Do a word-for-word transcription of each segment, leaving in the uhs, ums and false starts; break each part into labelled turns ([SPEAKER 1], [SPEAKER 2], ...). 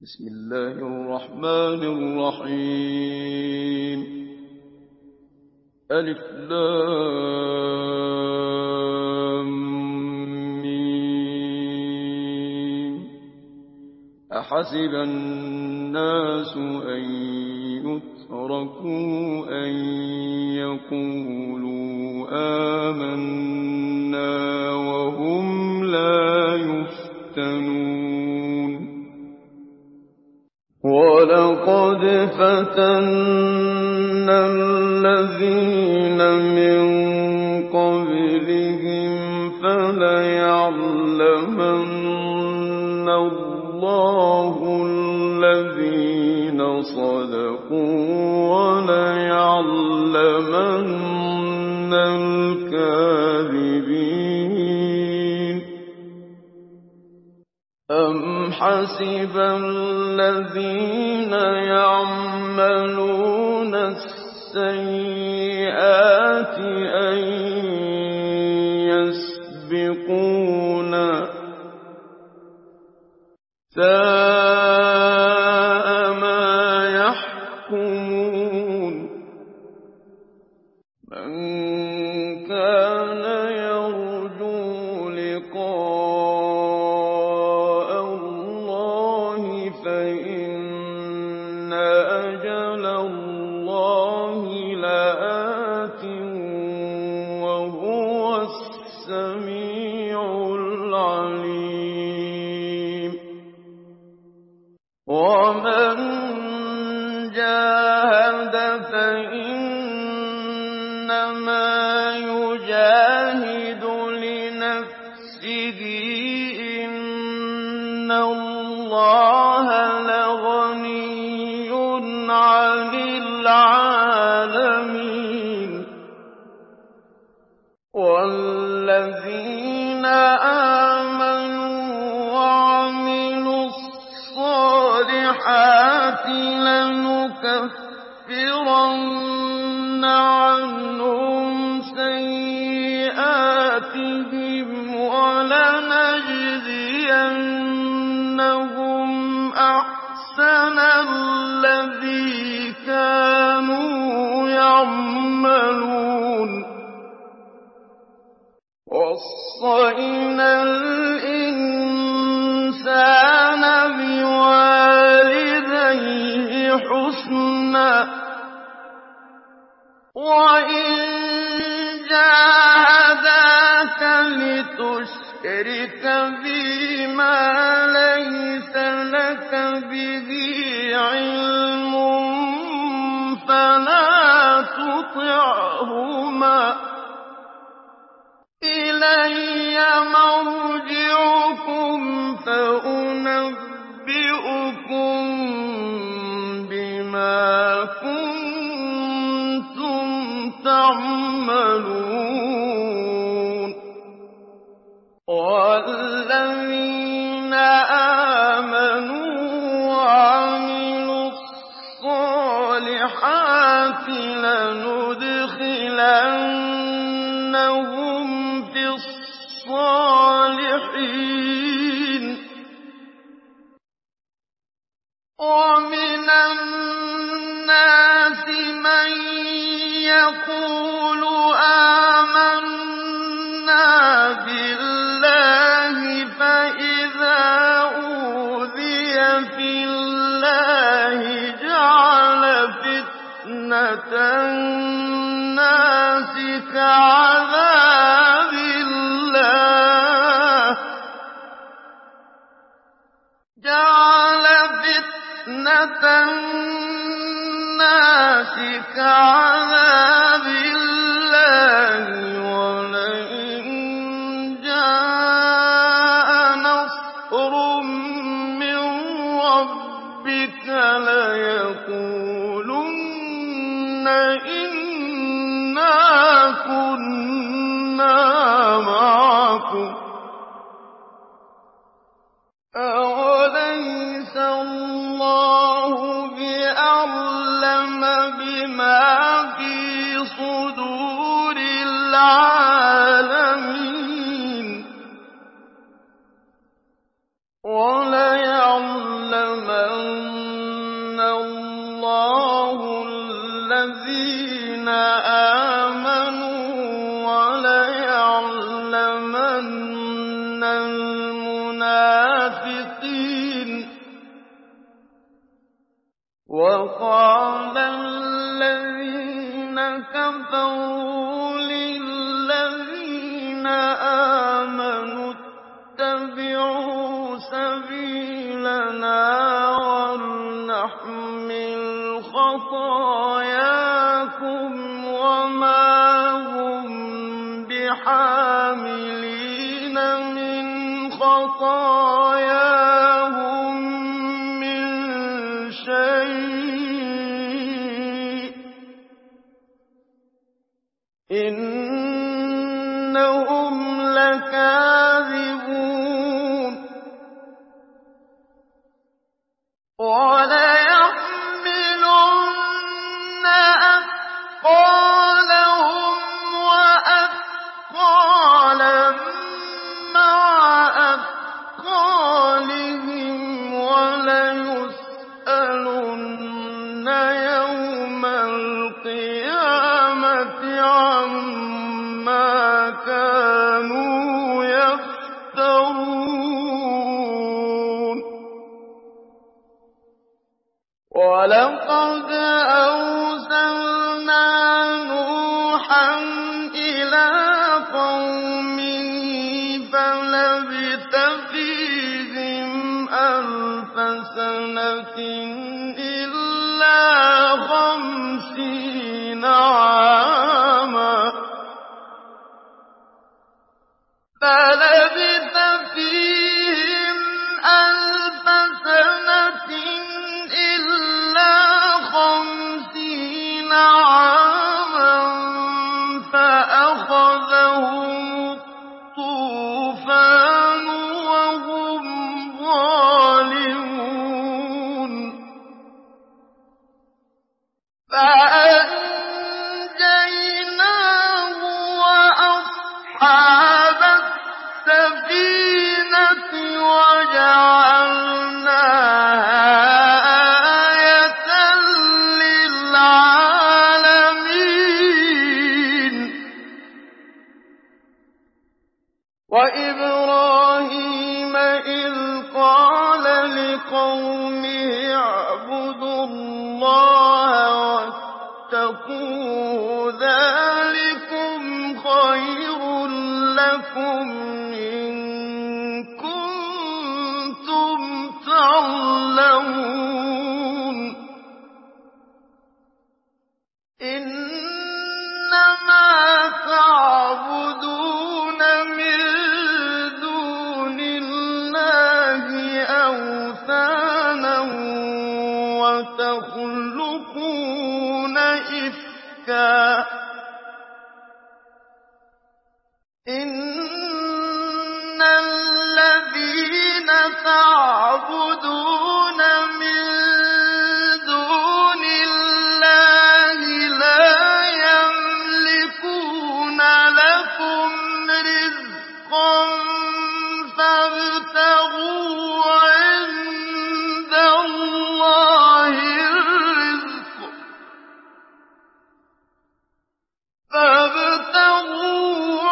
[SPEAKER 1] بسم الله الرحمن الرحيم. ألف لام ميم. أحسب الناس أن يتركوا أن يقولوا آمنا وهم لا يفتنون. وَلَقَدْ فَتَنَّا الَّذِينَ مِن قَبْلِهِمْ فَلَيَعْلَمَنَّ اللَّهُ الَّذِينَ صَدَقُوا وَلَيَعْلَمَنَّ الْكَاذِبِينَ. أَمْ حَسِبَ الَّذِينَ يَعْمَلُونَ السَّيِّئَاتِ أَن يَسْبِقُونَا ۚ سَاءَ مَا يَحْكُمُونَ. مَن كَانَ يَرْجُو لِقَاءَ اللَّهِ فَإِنَّ أَجَلَ اللَّهِ لَآتٍ وَهُوَ السَّمِيعُ الْعَلِيمُ. وَمَن جَاهَدَ فَإِنَّمَا يُجَاهِدُ لِنَفْسِهِ ۚ إِنَّ اللَّهَ لَغَنِيٌّ عَنِ الْعَالَمِينَ. وَالَّذِينَ آمَنُوا وَعَمِلُوا الصَّالِحَاتِ لَنُكَفِّرَنَّ عَنْهُمْ سَيِّئَاتِهِمْ وَلَنَجْزِيَنَّهُمْ أَحْسَنَ الَّذِي كَانُوا يَعْمَلُونَ. وَوَصَّيْنَا الْإِنسَانَ بِوَالِدَيْهِ حُسْنًا ۖ وَإِن جَاهَدَاكَ لِتُشْرِكَ بِي مَا لَيْسَ لَكَ بِهِ عِلْمٌ فَلَا تُطِعْهُمَا ۚ إِلَيَّ مَرْجِعُكُمْ فَأُنَبِّئُكُم بِمَا كُنتُمْ تَعْمَلُونَ. وَالَّذِينَ آمَنُوا وَعَمِلُوا الصَّالِحَاتِ لَنُدْخِلَنَّهُمْ فِي الصَّالِحِينَ. وَمِنَ النَّاسِ مَن يَقُولُ آمَنَّا بِاللَّهِ فَإِذَا أُوذِيَ فِي اللَّهِ جَعَلَ فِتْنَةَ النَّاسِ كَعَذَابِ اللَّهِ جَعَلَ فِتْنَةَ النَّاسِ كَعَذَابِ اللَّهِ وَلَئِن جَاءَ نَصْرٌ مِّن رَّبِّكَ لَيَقُولُنَّ إِنَّا كُنَّا مَعَكُمْ ۚ أَوَلَيْسَ اللَّهُ بِأَعْلَمَ بِمَا فِي صُدُورِ الَّذِينَ آمَنُوا وَلَيَعْلَمَنَّ الْمُنَافِقِينَ وَقَالَ الَّذِينَ كَفَرُوا لِلَّذِينَ آمَنُوا اتَّبِعُوا سَبِيلَنَا وَلْنَحْمِلْ خَطَايَاكُمْ وَمَا هُم بِحَامِلِينَ مِنْ خَطَايَاهُم مِّن شَيْءٍ ۖ إِنَّهُمْ لَكَاذِبُونَ وَلَيَحْمِلُنَّ أَثْقَالَهُمْ وَأَثْقَالًا مَّعَ أَثْقَالِهِمْ وَلَيُسْأَلُنَّ يَوْمَ الْقِيَامَةِ عَمَّا كَانُوا يَفْتَرُونَ وَلَقَدْ أَرْسَلْنَا نُوحًا إِلَىٰ قَوْمِهِ فَلَبِثَ فِيهِمْ أَلْفَ سَنَةٍ إِلَّا خَمْسِينَ عَامًا فَلَبِثَ فِيهِمْ أَلْفَ سَنَةٍ إِلَّا خَمْسِينَ عَامًا فَأَخَذَهُمُ الطُّوفَانُ وَهُمْ ظَالِمُونَ فَأَنجَيْنَاهُ وَأَصْحَابَ السَّفِينَةِ وَجَعَلْنَاهَا آيَةً لِّلْعَالَمِينَ وَإِبْرَاهِيمَ إِذْ قَالَ لِقَوْمِهِ اعْبُدُوا اللَّهَ وَاتَّقُوهُ ذَٰلِكُمْ خَيْرٌ لَّكُمْ إِن كُنتُمْ تَعْلَمُونَ إِنَّمَا تَعْبُدُونَ مِن دُونِ اللَّهِ أَوْثَانًا وَتَخْلُقُونَ إِفْكًا ۚ إِنَّ الَّذِينَ تَعْبُدُونَ مِن دُونِ اللَّهِ لَا يَمْلِكُونَ لَكُمْ رِزْقًا فَابْتَغُوا عِندَ اللَّهِ الرِّزْقَ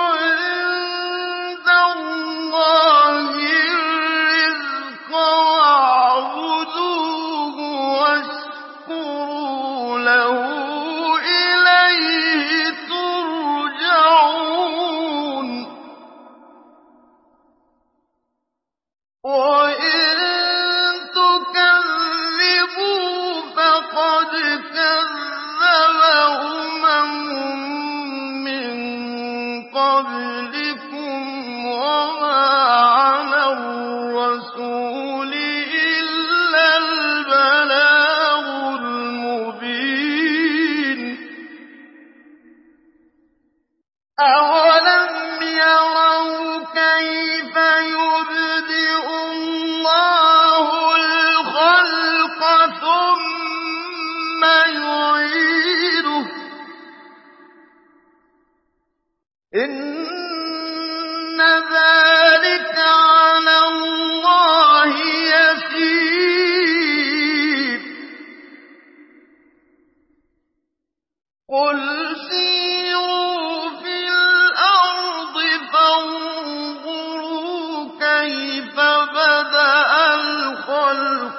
[SPEAKER 1] وَاعْبُدُوهُ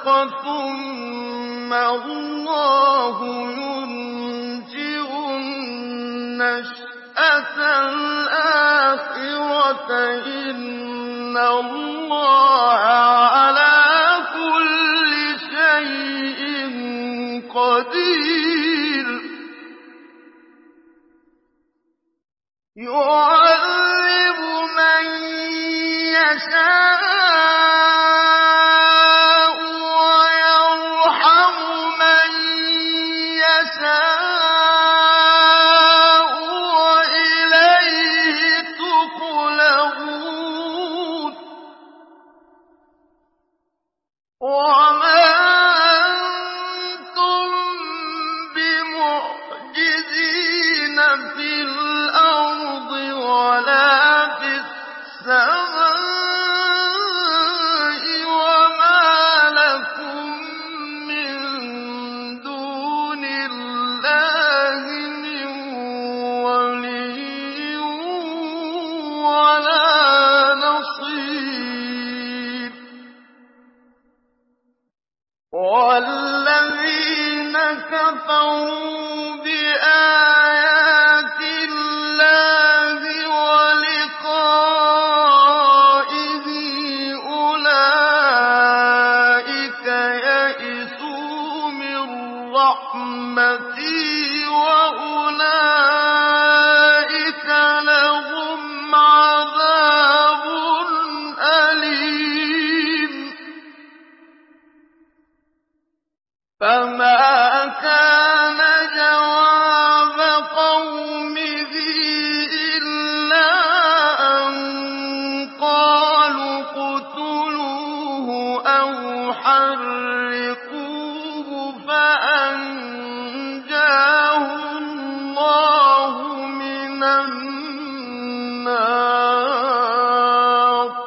[SPEAKER 1] ثُمَّ اللَّهُ يُنشِئُ النَّشْأَةَ الْآخِرَةَ ۚ إِنَّ اللَّهَ عَلَىٰ كُلِّ شَيْءٍ قَدِيرٌ يُعَذِّبُ مَن يَشَاءُ وَيَرْحَمُ مَن يَشَاءُ وَإِلَيْهِ تُقْلَبُونَ وَمَا أَنتُم بِمُعْجِزِينَ فِي الْأَرْضِ وَلَا فِي السَّمَاءِ وَمَا لَكُم مِّن دُونِ اللَّهِ مِن وَلِيٍّ وَلَا نَصِيرٍ وَالَّذِينَ كَفَرُوا بِآيَاتِ اللَّهِ وَلِقَائِهِ أُولَٰئِكَ يَئِسُوا مِن رَّحْمَتِي وَأُولَٰئِكَ لَهُمْ عَذَابٌ أَلِيمٌ فَمَا كَانَ جَوَابَ قَوْمِهِ إِلَّا أَن قَالُوا اقْتُلُوهُ أَوْ حَرِّقُوهُ فَأَنجَاهُ اللَّهُ مِنَ النَّارِ ۚ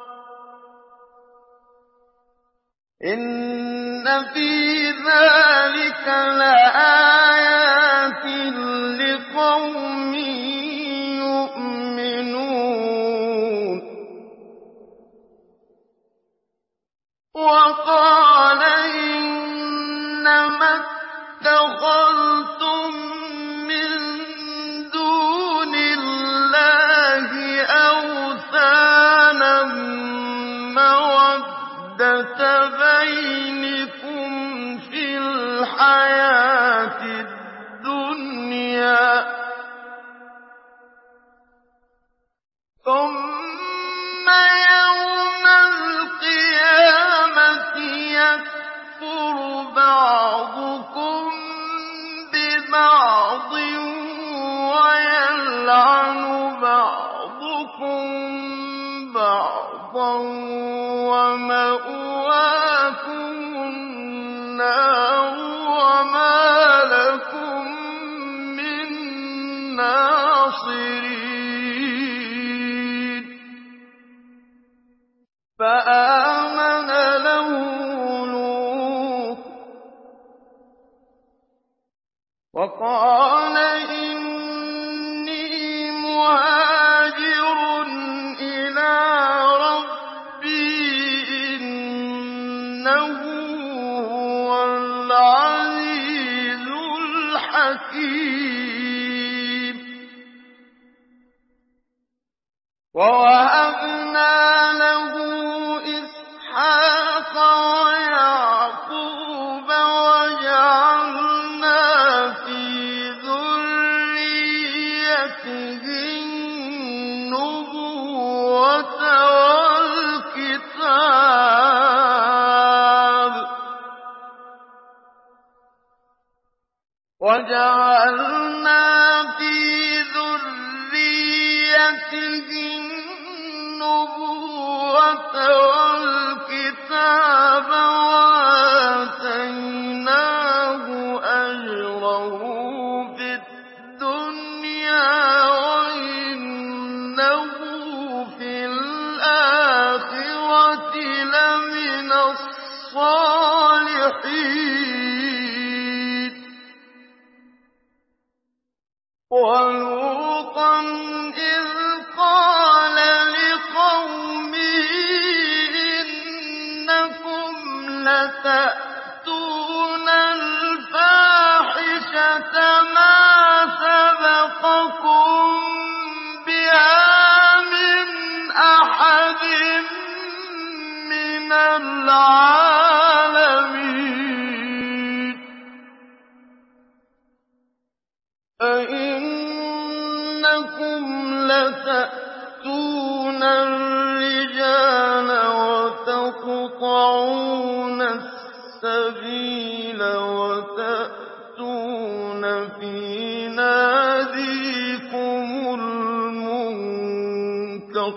[SPEAKER 1] إِنَّ فِي ذَٰلِكَ لَآيَاتٍ لِّقَوْمٍ يُؤْمِنُونَ وَقَالَ إِنَّمَا اتَّخَذْتُم مِّن دُونِ اللَّهِ أَوْثَانًا مَّوَدَّةَ بَيْنِكُمْ فِي الْحَيَاةِ الدُّنْيَا ۖ ثُمَّ يَوْمَ الْقِيَامَةِ يَكْفُرُ بَعْضُكُم بِبَعْضٍ وَيَلْعَنُ بَعْضُكُم بَعْضًا وَمَأْوَاكُمُ النَّارُ وَمَا لَكُم مِّن نَّاصِرِينَ فَآمَنَ لَهُ لُوطٌ وَقَالَ إِنِّي مُهَاجِرٌ إِلَىٰ رَبِّي إِنَّهُ هُوَ الْعَزِيزُ الْحَكِيمُ وَوَهَبْنَا لَهُ إِسْحَاقَ وَيَعْقُوبَ وَجَعَلْنَا فِي ذُرِّيَّتِهِ النُّبُوَّةَ وَالْكِتَابَ وَجَعَلْنَا فِي ذُرِّيَّتِهِ النُّبُوَّةَ وَالْكِتَابَ وَآتَيْنَاهُ أَجْرَهُ فِي الدُّنْيَا وَإِنَّهُ فِي الْآخِرَةِ لَمِنَ الصَّالِحِينَ وَلُوطًا إِذْ قَالَ لِقَوْمِهِ لتأتون الفاحشة ما سبقكم بها من أحد من العالمين أئنكم لتأتون الرجال وتقطعون السبيل وتأتون في ناديكم المنكر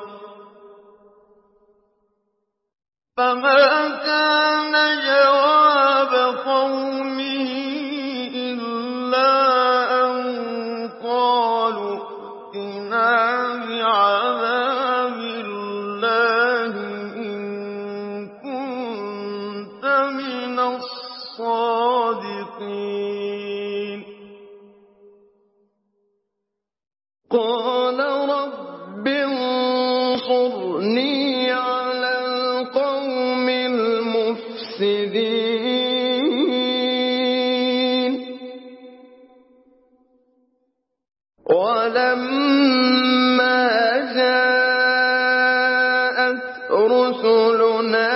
[SPEAKER 1] فما كان جواب قومه إلا أن قالوا ائتنا بعذاب الله إن كنت من الصادقين قال رب انصرني على القوم المفسدين ولما جاءت رسلنا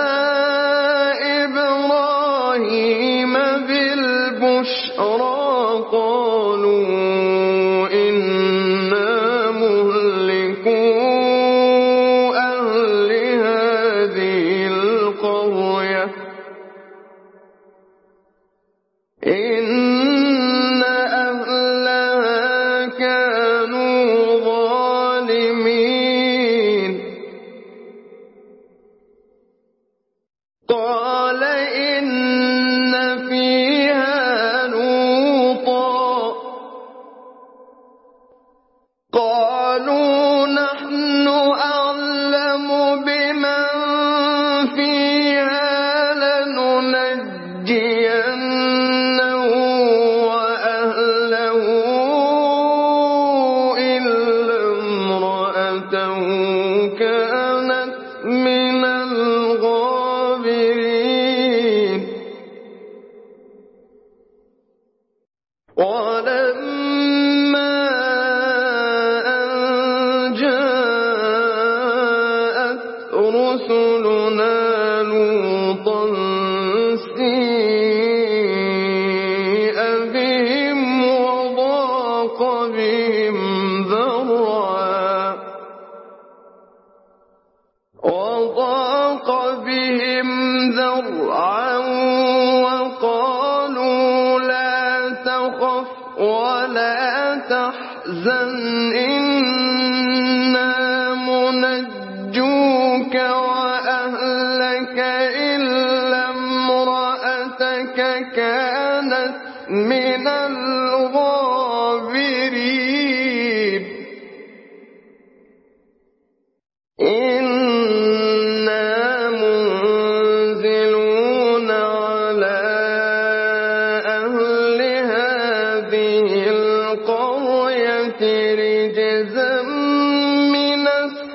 [SPEAKER 1] إبراهيم بالبشرى قالوا إنا مهلكو أهل هذه القرية إن أهلها كانوا ظالمين قال إن فيها لوطا قالوا نحن أعلم بمن فيها لننجينه وأهله إلا امرأته كانت من الغابرين ولما أن جاءت رسلنا لوطا سيء بهم وضاق بهم ذرعا وضاق بهم ذرعا وقالوا لا تخف ولا تحزن إنا منجوك وأهلك إلا امرأتك كانت من الغابرين إنا منزلون على أهل هذه القرية رجزا من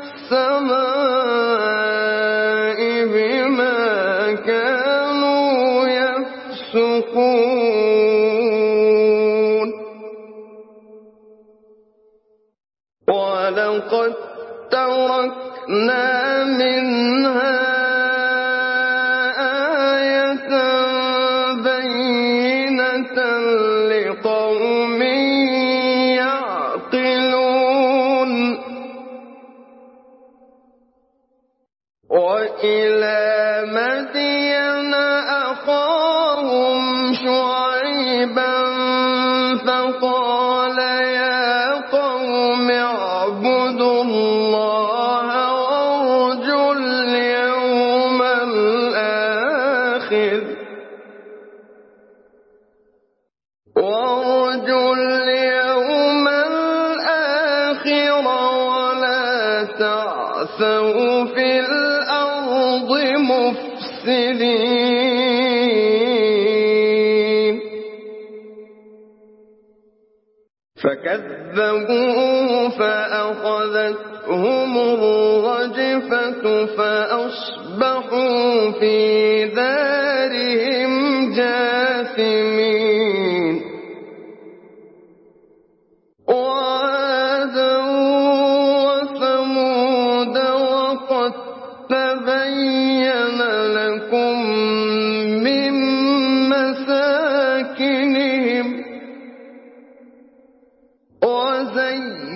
[SPEAKER 1] السماء بما كانوا يفسقون ولقد تركنا منها آية بينة لقوم يعقلون وإلى مدين أخاهم شعيبا فقال يا قوم اعبدوا الله وارجوا اليوم الآخر وارجوا اليوم الآخر ولا تعثوا في الأرض مفسدين فكذبوه فأخذتهم الرجفة فأصبحوا في دارهم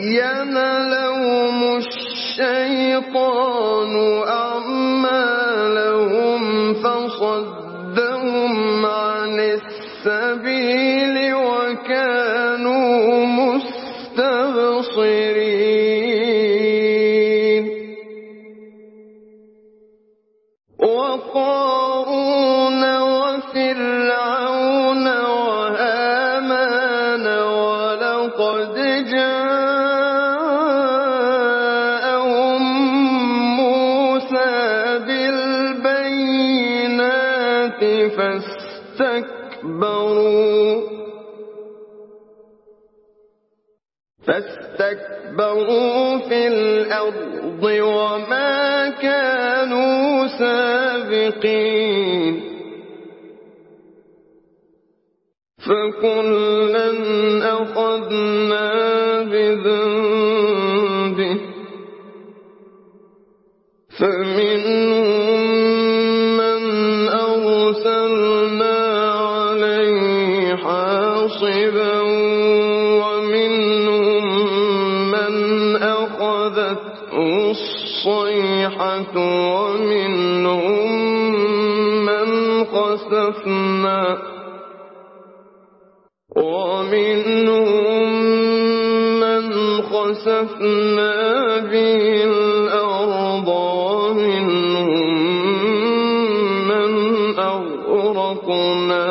[SPEAKER 1] زين لهم الشيطان أعمالهم فصدهم عن السبيل وكانوا مستبصرين وقارون وفرعون وهامان ولقد جاءهم موسى بالبينات فاستكبروا فاستكبروا في الأرض وما كانوا سابقين فكلا أخذنا بذنبه فمنهم من أرسلنا عليه حاصبا ومنهم من أخذته الصيحة ومنهم من خسفنا ومنهم من خسفنا به الأرض ومنهم من أغرقنا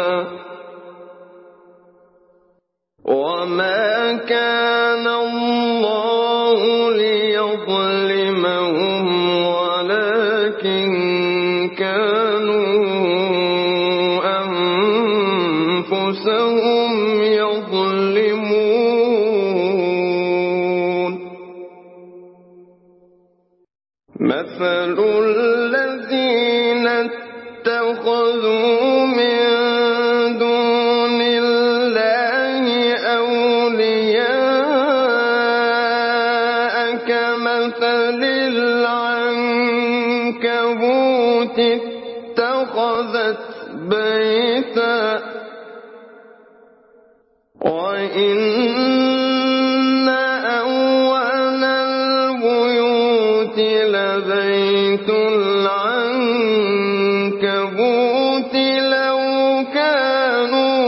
[SPEAKER 1] وما كان الله ليظلمهم ولكن كانوا أنفسهم يظلمون مثل الذين اتخذوا من دون الله أولياء كمثل العنكبوت اتخذت بيتا وإن أول البيوت لبيت العنكبوت لو كانوا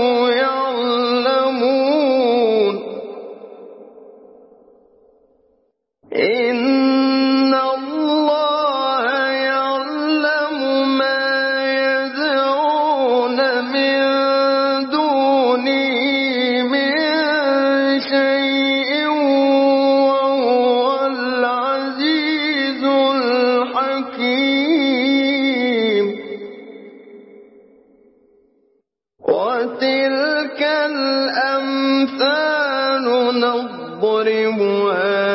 [SPEAKER 1] يعلمون إن الله يعلم ما يدعون من دونه من شيء وهو العزيز الحكيم وتلك الأمثال نضربها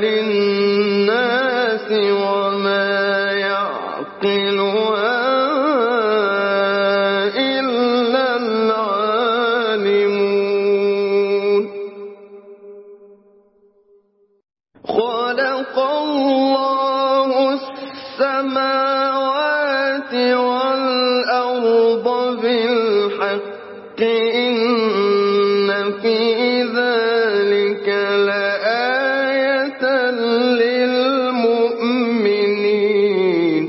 [SPEAKER 1] للناس وما يعقلها إلا العالمون خلق الله السماوات والأرض بالحق إن في ذلك لآية للمؤمنين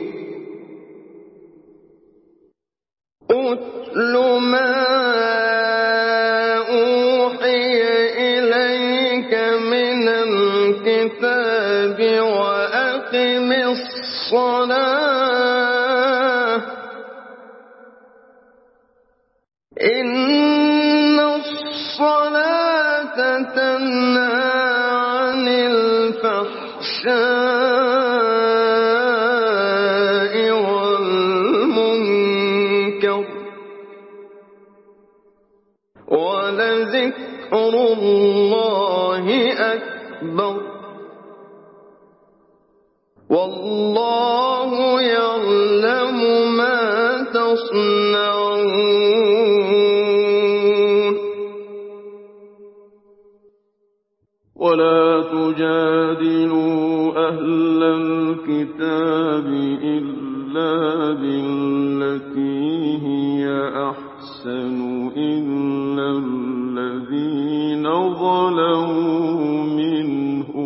[SPEAKER 1] أتل ما أوحي إليك من الكتاب وأقم الصلاة إن الصلاة تنهى عن الفحشاء والمنكر ولذكر الله أكبر والله يعلم ما تصنعون ولا تجادلوا أهل الكتاب إلا بالتي هي أحسن إلا الذين ظلموا منهم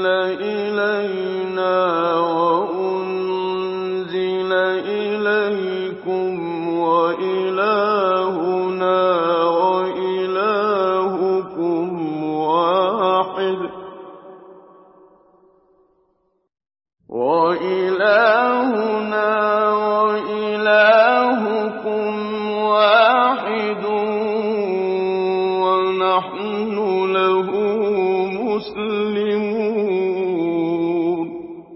[SPEAKER 1] إلينا وأنزل إليكم وإلهنا وإلهكم واحد وإلهنا وإلهكم واحد ونحن له مسلمون.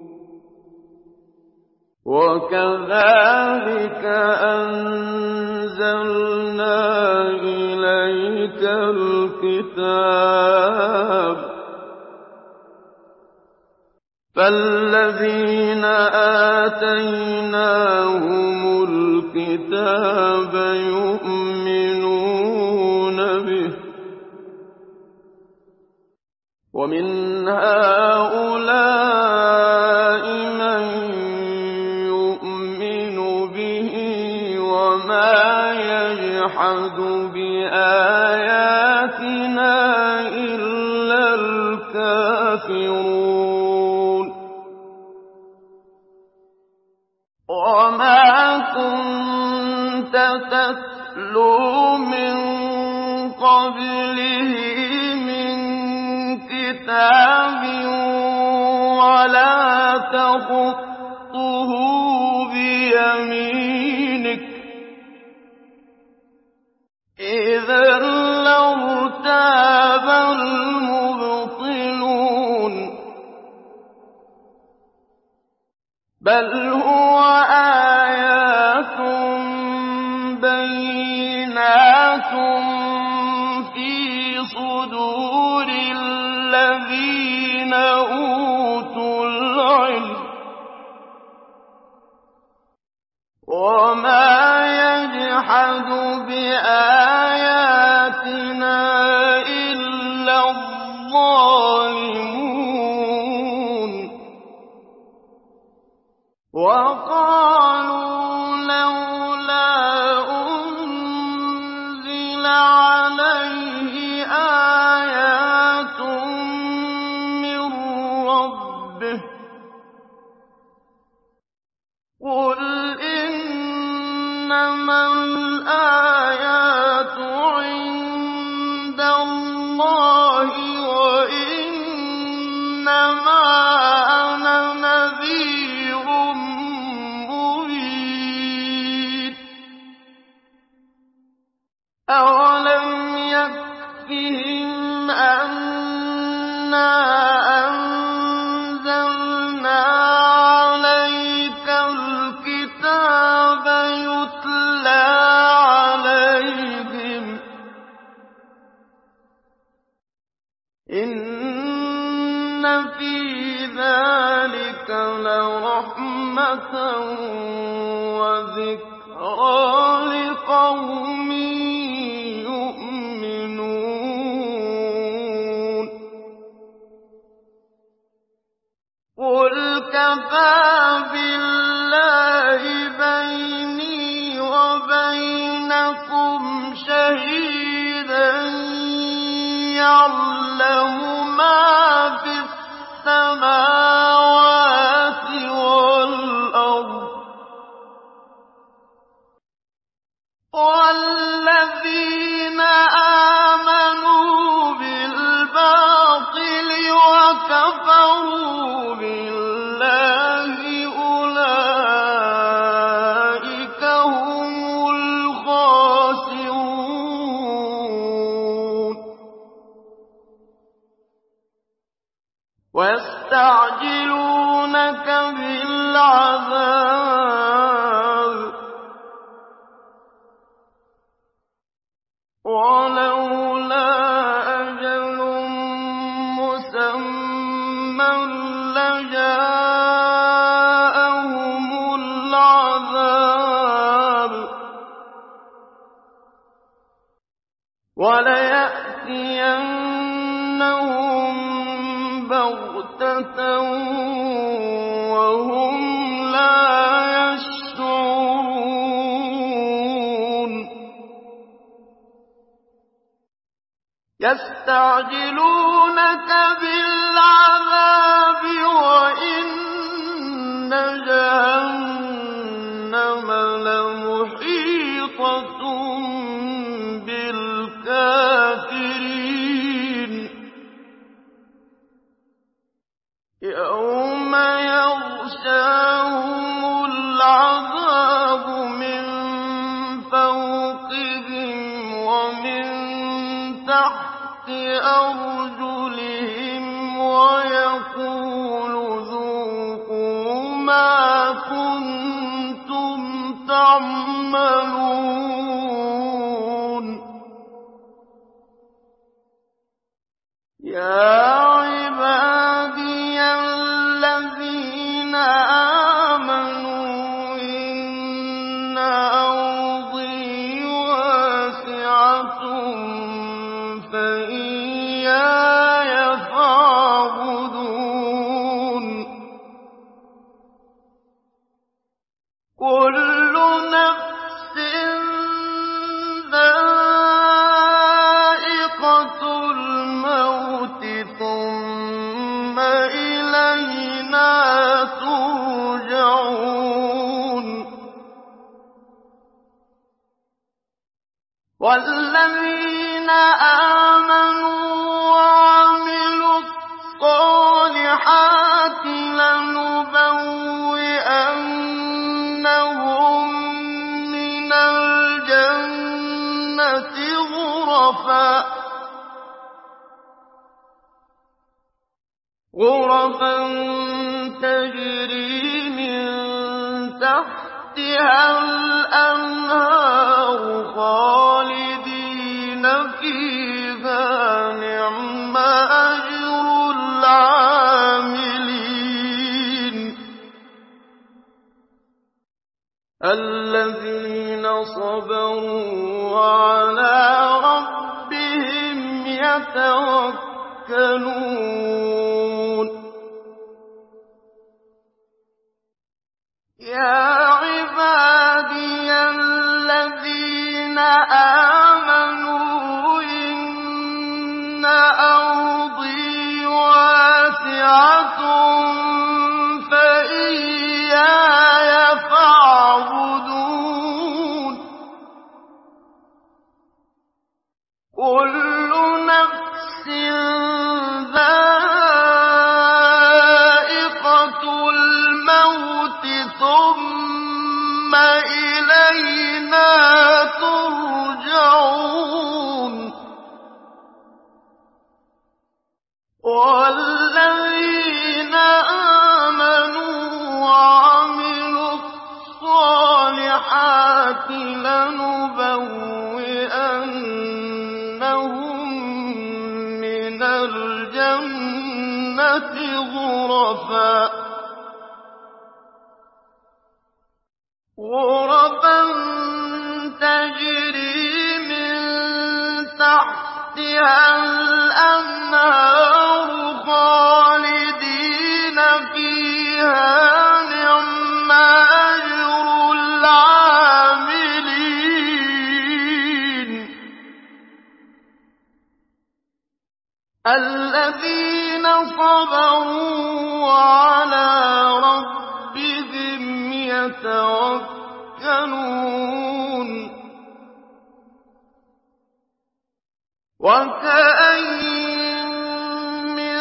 [SPEAKER 1] وكذلك أنزلنا إليك الكتاب فالذين آتيناهم الكتاب يؤمنون به ومن هؤلاء من يؤمن به وما يجحد بآياتنا إلا الكافرون. وما كنت تتلو من قبله من كتاب ولا تخطه بيمينك إذا لارتاب المبطلون. بل هو آيات بينات في صدور الذين أوتوا العلم وما يجحد بآياتنا إلا الظالمون. وقالوا لولا أنزل عليه آيات من ربه قل إنما الآيات عند الله وإنما أنا نذير مبين. أولم يكفهم أنا أنزلنا عليك الكتاب يتلى عليهم إن في ذلك لرحمة وذكرى لقوم يؤمنون. قل كفى بالله بيني وبينكم شهيدا يعلم ما في السماوات والأرض والذين آمنوا بالباطل وكفروا بالله أولئك هم الخاسرون. ويستعجلونك بالعذاب ولولا أجل مسمى لجاءهم العذاب وليأتينهم بغتة وهم لا يشعرون. يستعجلونك بالعذاب يَوْمَ يَغْشَاهُمُ الْعَذَابُ مِن فَوْقِهِمْ وَمِن تَحْتِ أَرْجُلِهِمْ وَيَقُولُ ذُوقُوا مَا كُنتُمْ تَعْمَلُونَ يَا عِبَادِيَ الَّذِينَ آمَنُوا إِنَّ أَرْضِي وَاسِعَةٌ فَإِيَّايَ فَاعْبُدُونِ كُلُّ نَفْسٍ ذَائِقَةُ الْمَوْتِ ثُمَّ إِلَيْنَا تُرْجَعُونَ وَالَّذِينَ آمَنُوا وَعَمِلُوا الصَّالِحَاتِ لَنُبَوِّئَنَّهُم مِّنَ الْجَنَّةِ غُرَفًا تَجْرِي مِن تَحْتِهَا الْأَنْهَارُ خَالِدِينَ فِيهَا ۚ نِعْمَ أَجْرُ الْعَامِلِينَ الَّذِينَ صَبَرُوا وَعَلَىٰ رَبِّهِمْ يَتَوَكَّلُونَ يَا عِبَادِيَ الَّذِينَ آمَنُوا إِنَّ أَرْضِي وَاسِعَةٌ فَإِيَّايَ فَاعْبُدُونِ كُلُّ نَفْسٍ ذَائِقَةُ الْمَوْتِ ثُمَّ إِلَيْنَا تُرْجَعُونَ وَالَّذِينَ آمَنُوا وَعَمِلُوا الصَّالِحَاتِ لَنُبَوِّئَنَّهُم مِّنَ الْجَنَّةِ غُرَفًا تَجْرِي مِن تَحْتِهَا الْأَنْهَارُ خَالِدِينَ فِيهَا ۚ نِعْمَ أَجْرُ الْعَامِلِينَ الَّذِينَ صَبَرُوا وَعَلَىٰ رَبِّهِمْ يَتَوَكَّلُونَ وَكَأَيِّن مِّن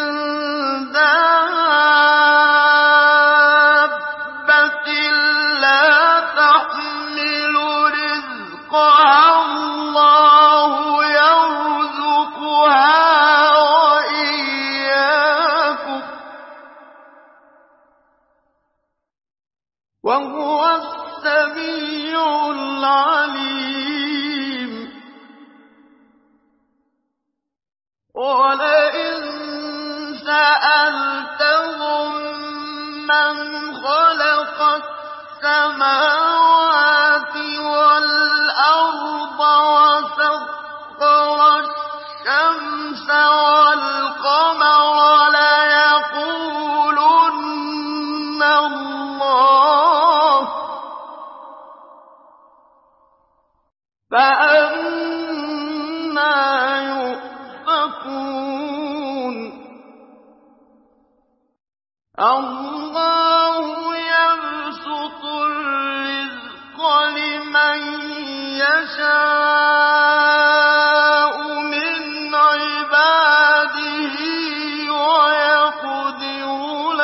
[SPEAKER 1] دَابَّةٍ لَّا تَحْمِلُ رِزْقَهَا اللَّهُ يَرْزُقُهَا وَإِيَّاكُمْ ۚ وَهُوَ السَّمِيعُ الْعَلِيمُ وَلَئِن سَأَلْتَهُم مَّنْ خَلَقَ السَّمَاوَاتِ وَالْأَرْضَ وَسَخَّرَ الشَّمْسَ وَالْقَمَرَ لَيَقُولُنَّ اللَّهُ ۖ فَأَنَّىٰ يُؤْفَكُونَ اللَّهُ يَبْسُطُ الرِّزْقَ لِمَن يَشَاءُ مِنْ عِبَادِهِ وَيَقْدِرُ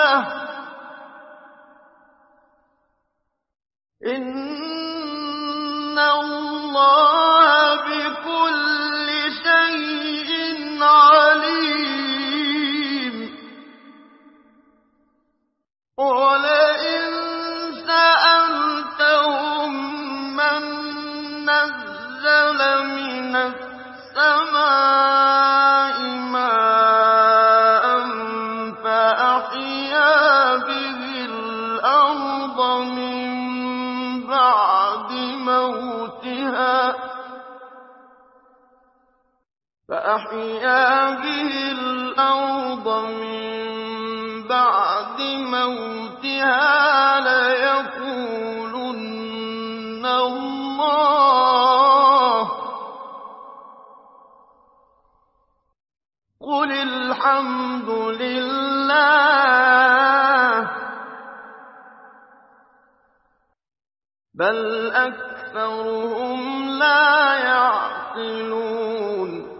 [SPEAKER 1] أحيا به الأرض من بعد موتها ليقولن الله. قل الحمد لله بل أكثرهم لا يعقلون.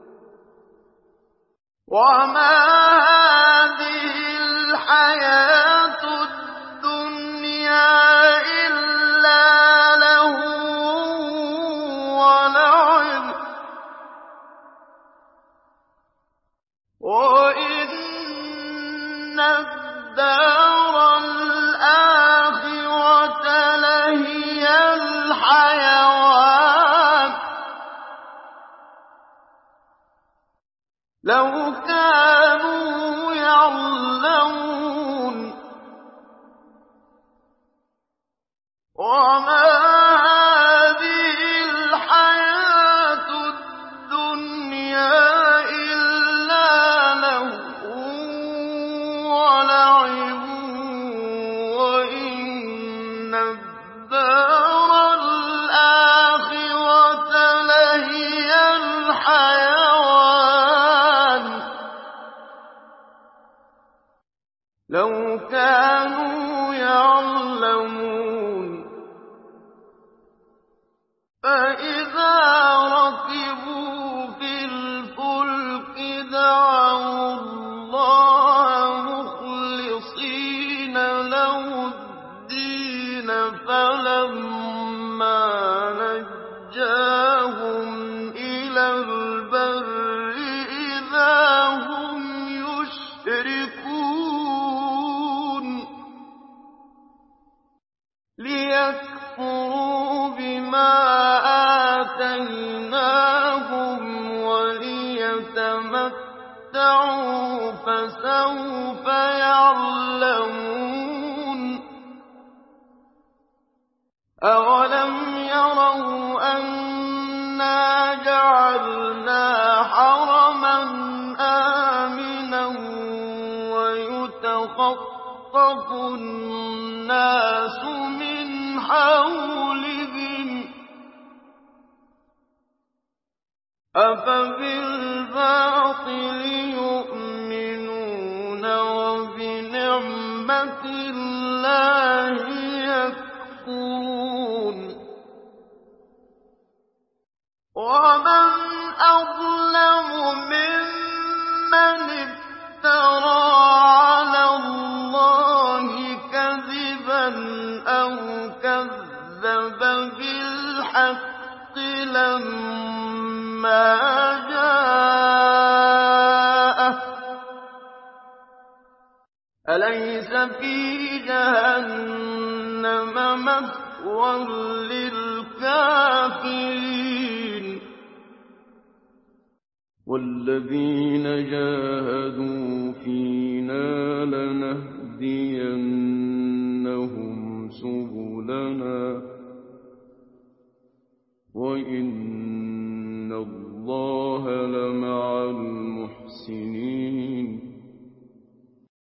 [SPEAKER 1] وما هذه الحياة الدنيا إلا لهو ولعب وإن الدار الآخرة لهي الحيوان لو كانوا يعلمون. وما هذه الحياة الدنيا إلا لهو ولعب وإن الدار الآخرة لهي الحيوان لو كانوا يعلمون. فإذا ركبوا في الفلك دعوا الله مخلصين له الدين فلما نجاهم إلى البر إذا هم يشركون ليكفروا بما آتيناهم وليتمتعوا فسوف يعلمون. أولم يروا أنا جعلنا حرما آمنا ويتخطف الناس من حولهم أفبالباطل يؤمنون وبنعمة الله يكفرون. ومن أظلم ممن افترى على الله كذبا أو كذب بالحق لما جاءه أليس في جهنم مثوى للكافرين. والذين جاهدوا فينا لنهدينهم سبلنا وإن الله لمع المحسنين.